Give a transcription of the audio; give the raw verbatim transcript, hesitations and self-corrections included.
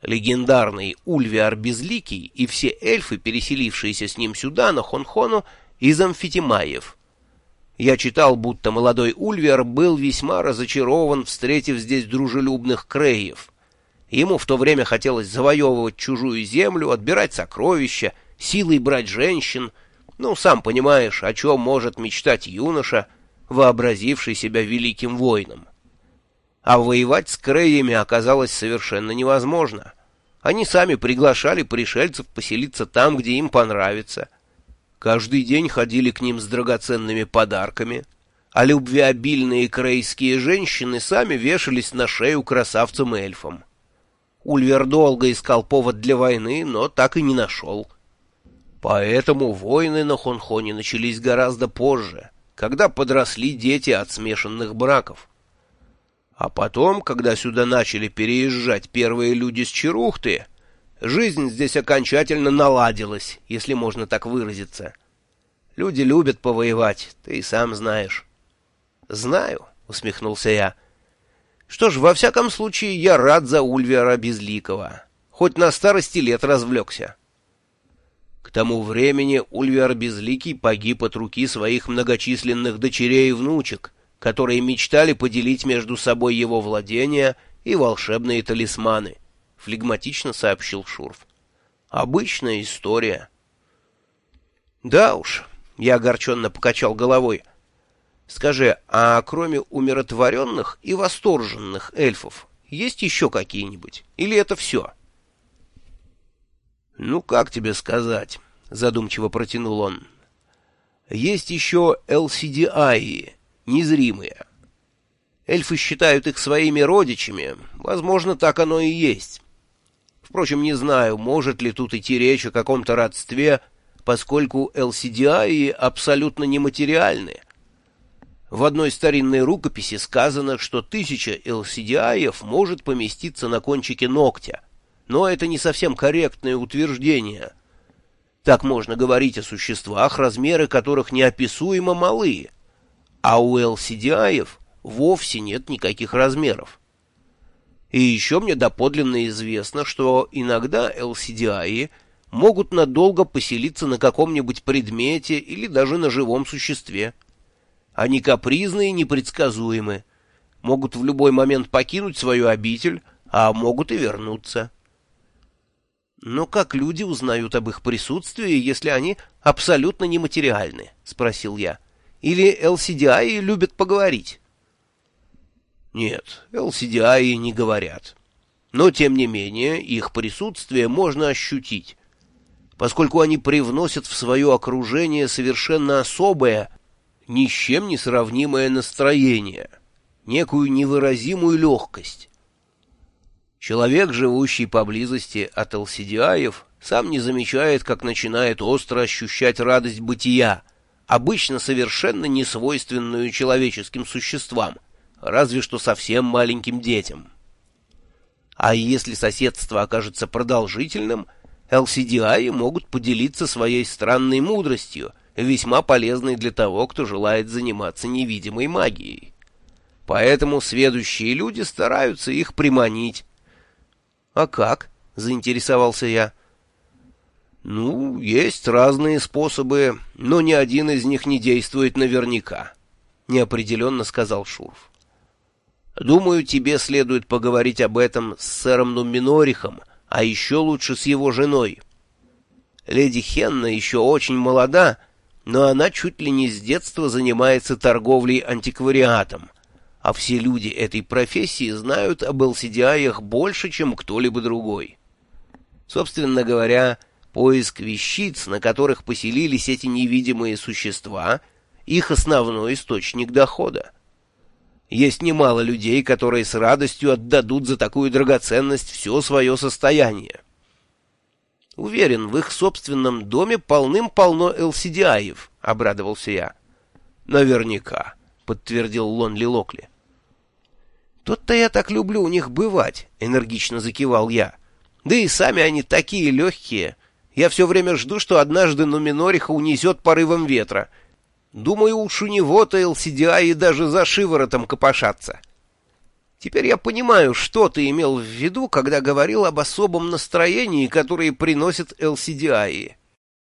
Легендарный Ульвиар Безликий и все эльфы, переселившиеся с ним сюда, на Хонхону, из Амфитимаев. Я читал, будто молодой Ульвиар был весьма разочарован, встретив здесь дружелюбных креев. Ему в то время хотелось завоевывать чужую землю, отбирать сокровища, силой брать женщин. Ну, сам понимаешь, о чем может мечтать юноша, вообразивший себя великим воином. А воевать с креями оказалось совершенно невозможно. Они сами приглашали пришельцев поселиться там, где им понравится. Каждый день ходили к ним с драгоценными подарками, а любвеобильные крейские женщины сами вешались на шею красавцам-эльфам. Ульвер долго искал повод для войны, но так и не нашел. Поэтому войны на Хонхоне начались гораздо позже, когда подросли дети от смешанных браков. А потом, когда сюда начали переезжать первые люди с Черухты, жизнь здесь окончательно наладилась, если можно так выразиться. Люди любят повоевать, ты и сам знаешь. — Знаю, — усмехнулся я. — Что ж, во всяком случае, я рад за Ульвиара Безликого. Хоть на старости лет развлекся. К тому времени Ульвиар Безликий погиб от руки своих многочисленных дочерей и внучек, которые мечтали поделить между собой его владения и волшебные талисманы, — флегматично сообщил Шурф. — Обычная история. — Да уж, — я огорченно покачал головой. — Скажи, а кроме умиротворенных и восторженных эльфов, есть еще какие-нибудь? Или это все? — Ну, как тебе сказать, — задумчиво протянул он. — Есть еще Элсидиаи, незримые. Эльфы считают их своими родичами, возможно, так оно и есть. Впрочем, не знаю, может ли тут идти речь о каком-то родстве, поскольку Элсидиаи абсолютно нематериальны. В одной старинной рукописи сказано, что тысяча Элсидиаев может поместиться на кончике ногтя, но это не совсем корректное утверждение. Так можно говорить о существах, размеры которых неописуемо малы, а у Элсидиаев вовсе нет никаких размеров. И еще мне доподлинно известно, что иногда Элсидиаи могут надолго поселиться на каком-нибудь предмете или даже на живом существе. Они капризны и непредсказуемы, могут в любой момент покинуть свою обитель, а могут и вернуться. «Но как люди узнают об их присутствии, если они абсолютно нематериальны?» — спросил я. Или Элсидиаи любят поговорить? Нет, Элсидиаи не говорят. Но, тем не менее, их присутствие можно ощутить, поскольку они привносят в свое окружение совершенно особое, ни с чем не сравнимое настроение, некую невыразимую легкость. Человек, живущий поблизости от Элсидиаев, сам не замечает, как начинает остро ощущать радость бытия, обычно совершенно несвойственную человеческим существам, разве что совсем маленьким детям. А если соседство окажется продолжительным, Элсидиаи могут поделиться своей странной мудростью, весьма полезной для того, кто желает заниматься невидимой магией. Поэтому сведущие люди стараются их приманить. — А как? — заинтересовался я. — Ну, есть разные способы, но ни один из них не действует наверняка, — неопределенно сказал Шурф. — Думаю, тебе следует поговорить об этом с сэром Нуминорихом, а еще лучше с его женой. Леди Хенна еще очень молода, но она чуть ли не с детства занимается торговлей антиквариатом, а все люди этой профессии знают об Элсидиаях больше, чем кто-либо другой. Собственно говоря, поиск вещиц, на которых поселились эти невидимые существа, их основной источник дохода. Есть немало людей, которые с радостью отдадут за такую драгоценность все свое состояние. Уверен, в их собственном доме полным-полно Элсидиаев, — обрадовался я. — Наверняка, — подтвердил Лонли Локли. — Тут-то я так люблю у них бывать, — энергично закивал я. Да и сами они такие легкие. Я все время жду, что однажды Нуминориха унесет порывом ветра. Думаю, уж у него-то Элсидиаи даже за шиворотом копошатся. Теперь я понимаю, что ты имел в виду, когда говорил об особом настроении, которое приносит эл си ди ай.